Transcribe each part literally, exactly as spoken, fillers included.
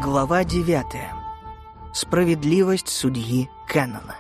Глава девятая. Справедливость судьи Каннона.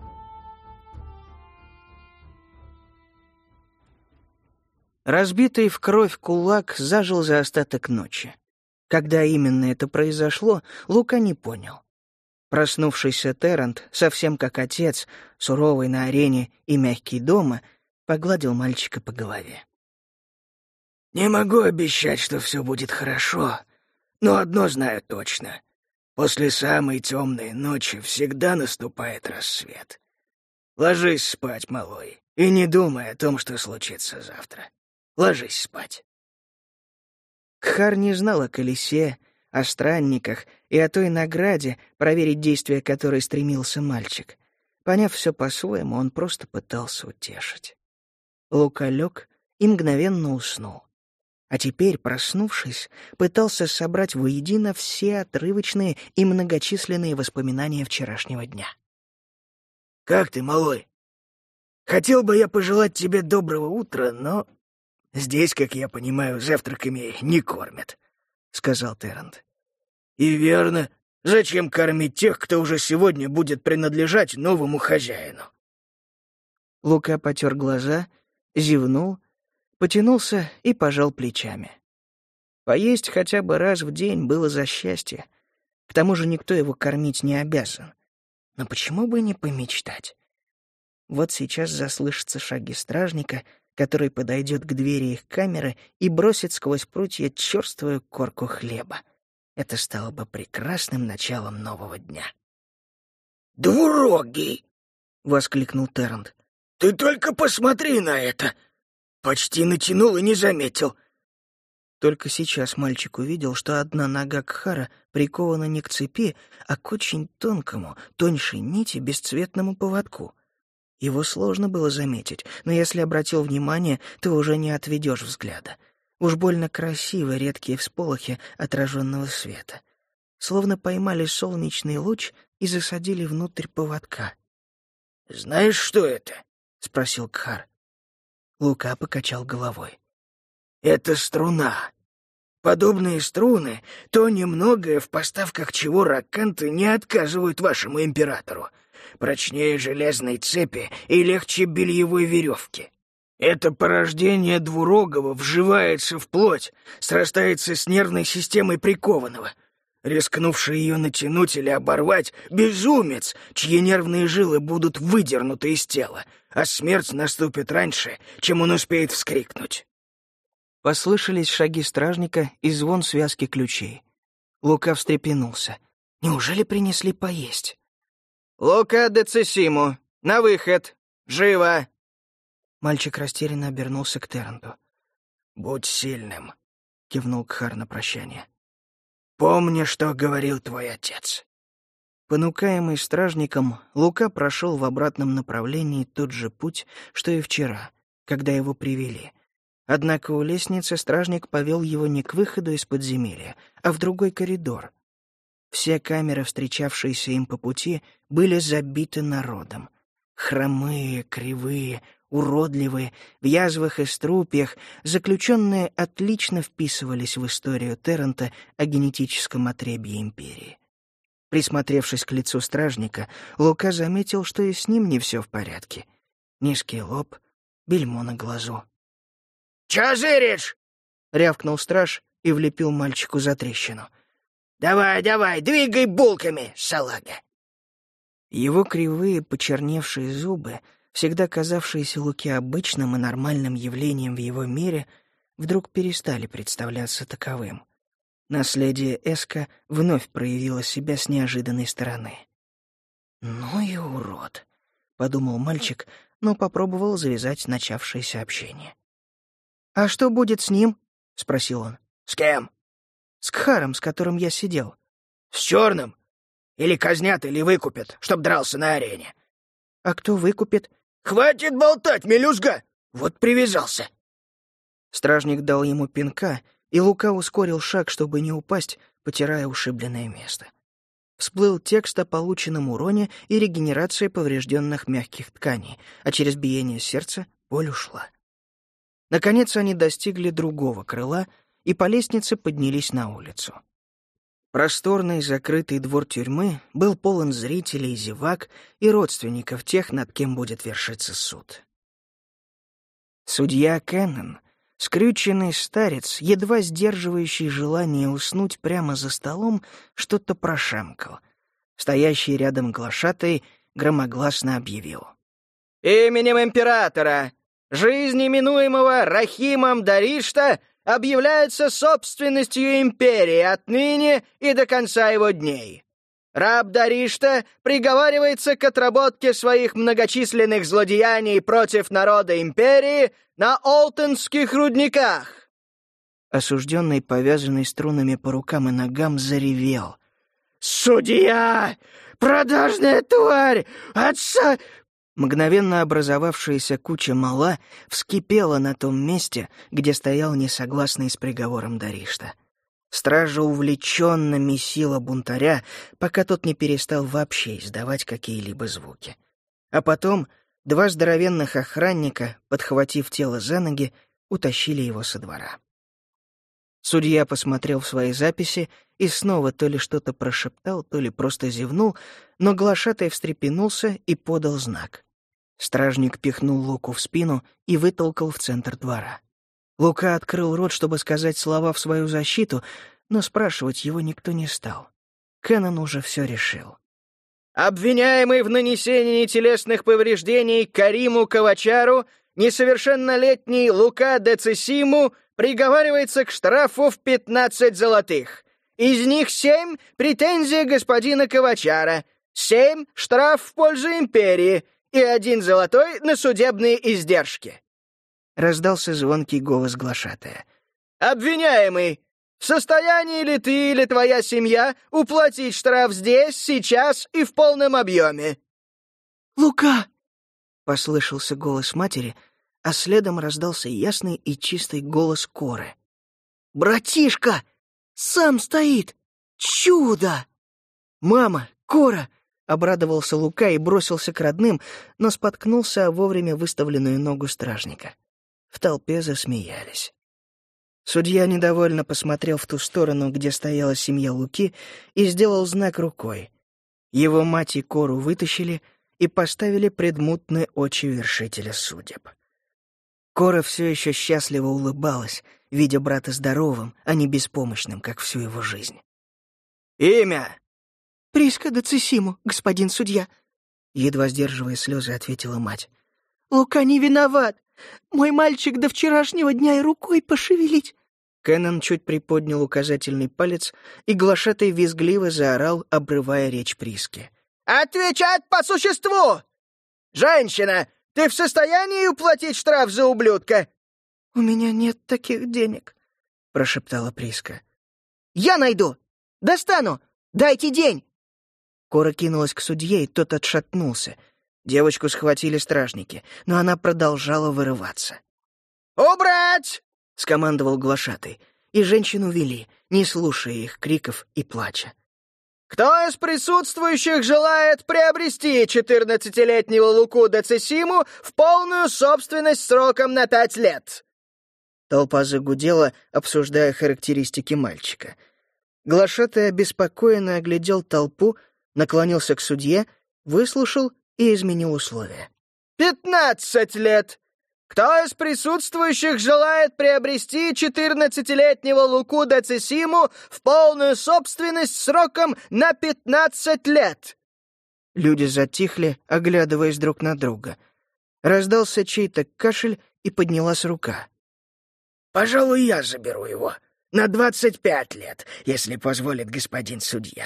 Разбитый в кровь кулак зажил за остаток ночи. Когда именно это произошло, Лука не понял. Проснувшийся Террент, совсем как отец, суровый на арене и мягкий дома, погладил мальчика по голове. «Не могу обещать, что все будет хорошо, но одно знаю точно. После самой темной ночи всегда наступает рассвет. Ложись спать, малой, и не думай о том, что случится завтра. Ложись спать». Кхар не знал о колесе, о странниках и о той награде, проверить действия которой стремился мальчик. Поняв все по-своему, он просто пытался утешить. Лука лег и мгновенно уснул. А теперь, проснувшись, пытался собрать воедино все отрывочные и многочисленные воспоминания вчерашнего дня. «Как ты, малой? Хотел бы я пожелать тебе доброго утра, но здесь, как я понимаю, завтраками не кормят», — сказал Террент. «И верно. Зачем кормить тех, кто уже сегодня будет принадлежать новому хозяину?» Лука потер глаза, зевнул, потянулся и пожал плечами. Поесть хотя бы раз в день было за счастье. К тому же никто его кормить не обязан. Но почему бы не помечтать? Вот сейчас заслышатся шаги стражника, который подойдет к двери их камеры и бросит сквозь прутья черствую корку хлеба. Это стало бы прекрасным началом нового дня. «Двурогий!» — воскликнул Террент. «Ты только посмотри на это! Почти натянул и не заметил». Только сейчас мальчик увидел, что одна нога Кхара прикована не к цепи, а к очень тонкому, тоньшей нити бесцветному поводку. Его сложно было заметить, но если обратил внимание, то уже не отведешь взгляда. Уж больно красивы редкие всполохи отраженного света. Словно поймали солнечный луч и засадили внутрь поводка. «Знаешь, что это?» — спросил Кхар. Лука покачал головой. «Это струна. Подобные струны — то немногое, в поставках чего раканты не отказывают вашему императору. Прочнее железной цепи и легче бельевой веревки. Это порождение двурогого вживается в плоть, срастается с нервной системой прикованного. Рискнувший ее натянуть или оборвать — безумец, чьи нервные жилы будут выдернуты из тела, а смерть наступит раньше, чем он успеет вскрикнуть». Послышались шаги стражника и звон связки ключей. Лука встрепенулся. Неужели принесли поесть? «Лука де Цесиму! На выход! Живо!» Мальчик растерянно обернулся к Терренту. «Будь сильным», — кивнул Кхар на прощание. «Помни, что говорил твой отец». Понукаемый стражником, Лука прошел в обратном направлении тот же путь, что и вчера, когда его привели. Однако у лестницы стражник повел его не к выходу из подземелья, а в другой коридор. Все камеры, встречавшиеся им по пути, были забиты народом. Хромые, кривые, уродливые, в язвах и струпьях, заключенные отлично вписывались в историю Террента о генетическом отребье империи. Присмотревшись к лицу стражника, Лука заметил, что и с ним не все в порядке. Низкий лоб, бельмо на глазу. «Чё зыришь?» — рявкнул страж и влепил мальчику за трещину. «Давай, давай, двигай булками, салага!» Его кривые, почерневшие зубы, всегда казавшиеся Луке обычным и нормальным явлением в его мире, вдруг перестали представляться таковым. Наследие Эска вновь проявило себя с неожиданной стороны. «Ну и урод», — подумал мальчик, но попробовал завязать начавшееся общение. «А что будет с ним?» — спросил он. «С кем?» «С Кхаром, с которым я сидел». «С черным? Или казнят, или выкупят, чтоб дрался на арене». «А кто выкупит?» «Хватит болтать, мелюзга! Вот привязался!» Стражник дал ему пинка, и Лука ускорил шаг, чтобы не упасть, потирая ушибленное место. Всплыл текст о полученном уроне и регенерации поврежденных мягких тканей, а через биение сердца боль ушла. Наконец они достигли другого крыла и по лестнице поднялись на улицу. Просторный закрытый двор тюрьмы был полон зрителей, зевак и родственников тех, над кем будет вершиться суд. Судья Кеннон, скрюченный старец, едва сдерживающий желание уснуть прямо за столом, что-то прошамкал. Стоящий рядом глашатай громогласно объявил: «Именем императора, жизнь именуемого Рахимом Даришта, объявляется собственностью империи отныне и до конца его дней. Раб Даришта приговаривается к отработке своих многочисленных злодеяний против народа империи на Олтонских рудниках». Осужденный, повязанный струнами по рукам и ногам, заревел: «Судья! Продажная тварь! Отца!» Мгновенно образовавшаяся куча мала вскипела на том месте, где стоял несогласный с приговором Даришта. Стража увлеченно месила бунтаря, пока тот не перестал вообще издавать какие-либо звуки. А потом два здоровенных охранника, подхватив тело за ноги, утащили его со двора. Судья посмотрел в свои записи и снова то ли что-то прошептал, то ли просто зевнул, но глашатай встрепенулся и подал знак. Стражник пихнул Луку в спину и вытолкал в центр двора. Лука открыл рот, чтобы сказать слова в свою защиту, но спрашивать его никто не стал. Кеннон уже все решил. «Обвиняемый в нанесении телесных повреждений Кариму Ковачару, несовершеннолетний Лука Децисиму, приговаривается к штрафу в пятнадцать золотых. Из них семь — претензия господина Ковачара, семь — штраф в пользу империи и один золотой на судебные издержки». Раздался звонкий голос глашатая. «Обвиняемый, в состоянии ли ты или твоя семья уплатить штраф здесь, сейчас и в полном объеме?» «Лука!» — послышался голос матери, а следом раздался ясный и чистый голос Коры. «Братишка! Сам стоит! Чудо!» «Мама! Кора!» — обрадовался Лука и бросился к родным, но споткнулся о вовремя выставленную ногу стражника. В толпе засмеялись. Судья недовольно посмотрел в ту сторону, где стояла семья Луки, и сделал знак рукой. Его мать и Кору вытащили и поставили пред мутные очи вершителя судеб. Кора все еще счастливо улыбалась, видя брата здоровым, а не беспомощным, как всю его жизнь. «Имя?» «Приска Децисиму, господин судья», — едва сдерживая слезы, ответила мать. «Лука не виноват. Мой мальчик до вчерашнего дня и рукой пошевелить». Кеннон чуть приподнял указательный палец, и глашатай визгливо заорал, обрывая речь Приски. «Отвечать по существу! Женщина, ты в состоянии уплатить штраф за ублюдка?» «У меня нет таких денег», — прошептала Приска. «Я найду! Достану! Дайте день!» Кора кинулась к судье, и тот отшатнулся. Девочку схватили стражники, но она продолжала вырываться. «Убрать!» — скомандовал глашатай, и женщину вели, не слушая их криков и плача. «Кто из присутствующих желает приобрести четырнадцатилетнего Луку Децисиму в полную собственность сроком на пять лет?» Толпа загудела, обсуждая характеристики мальчика. Глашатай обеспокоенно оглядел толпу, наклонился к судье, выслушал и изменил условия. «Пятнадцать лет! Кто из присутствующих желает приобрести четырнадцатилетнего Луку Децисиму в полную собственность сроком на пятнадцать лет?» Люди затихли, оглядываясь друг на друга. Раздался чей-то кашель, и поднялась рука. «Пожалуй, я заберу его. На двадцать пять лет, если позволит господин судья».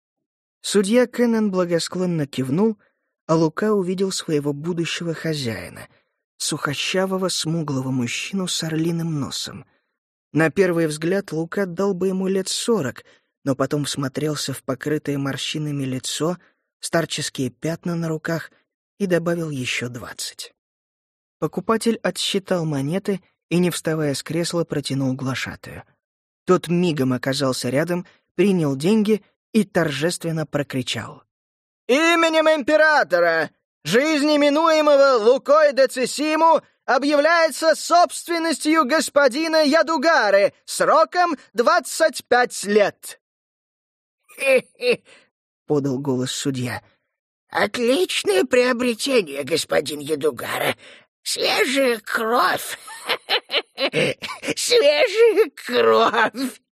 Судья Кеннон благосклонно кивнул, а Лука увидел своего будущего хозяина, сухощавого, смуглого мужчину с орлиным носом. На первый взгляд Лука дал бы ему лет сорок, но потом всмотрелся в покрытое морщинами лицо, старческие пятна на руках и добавил еще двадцать. Покупатель отсчитал монеты и, не вставая с кресла, протянул глашатаю. Тот мигом оказался рядом, принял деньги и торжественно прокричал: «Именем императора, жизнь именуемого Лукой Децисиму, объявляется собственностью господина Ядугары сроком двадцать пять лет!» — подал голос судья. «Отличное приобретение, господин Ядугара. Свежая кровь! Свежая кровь!»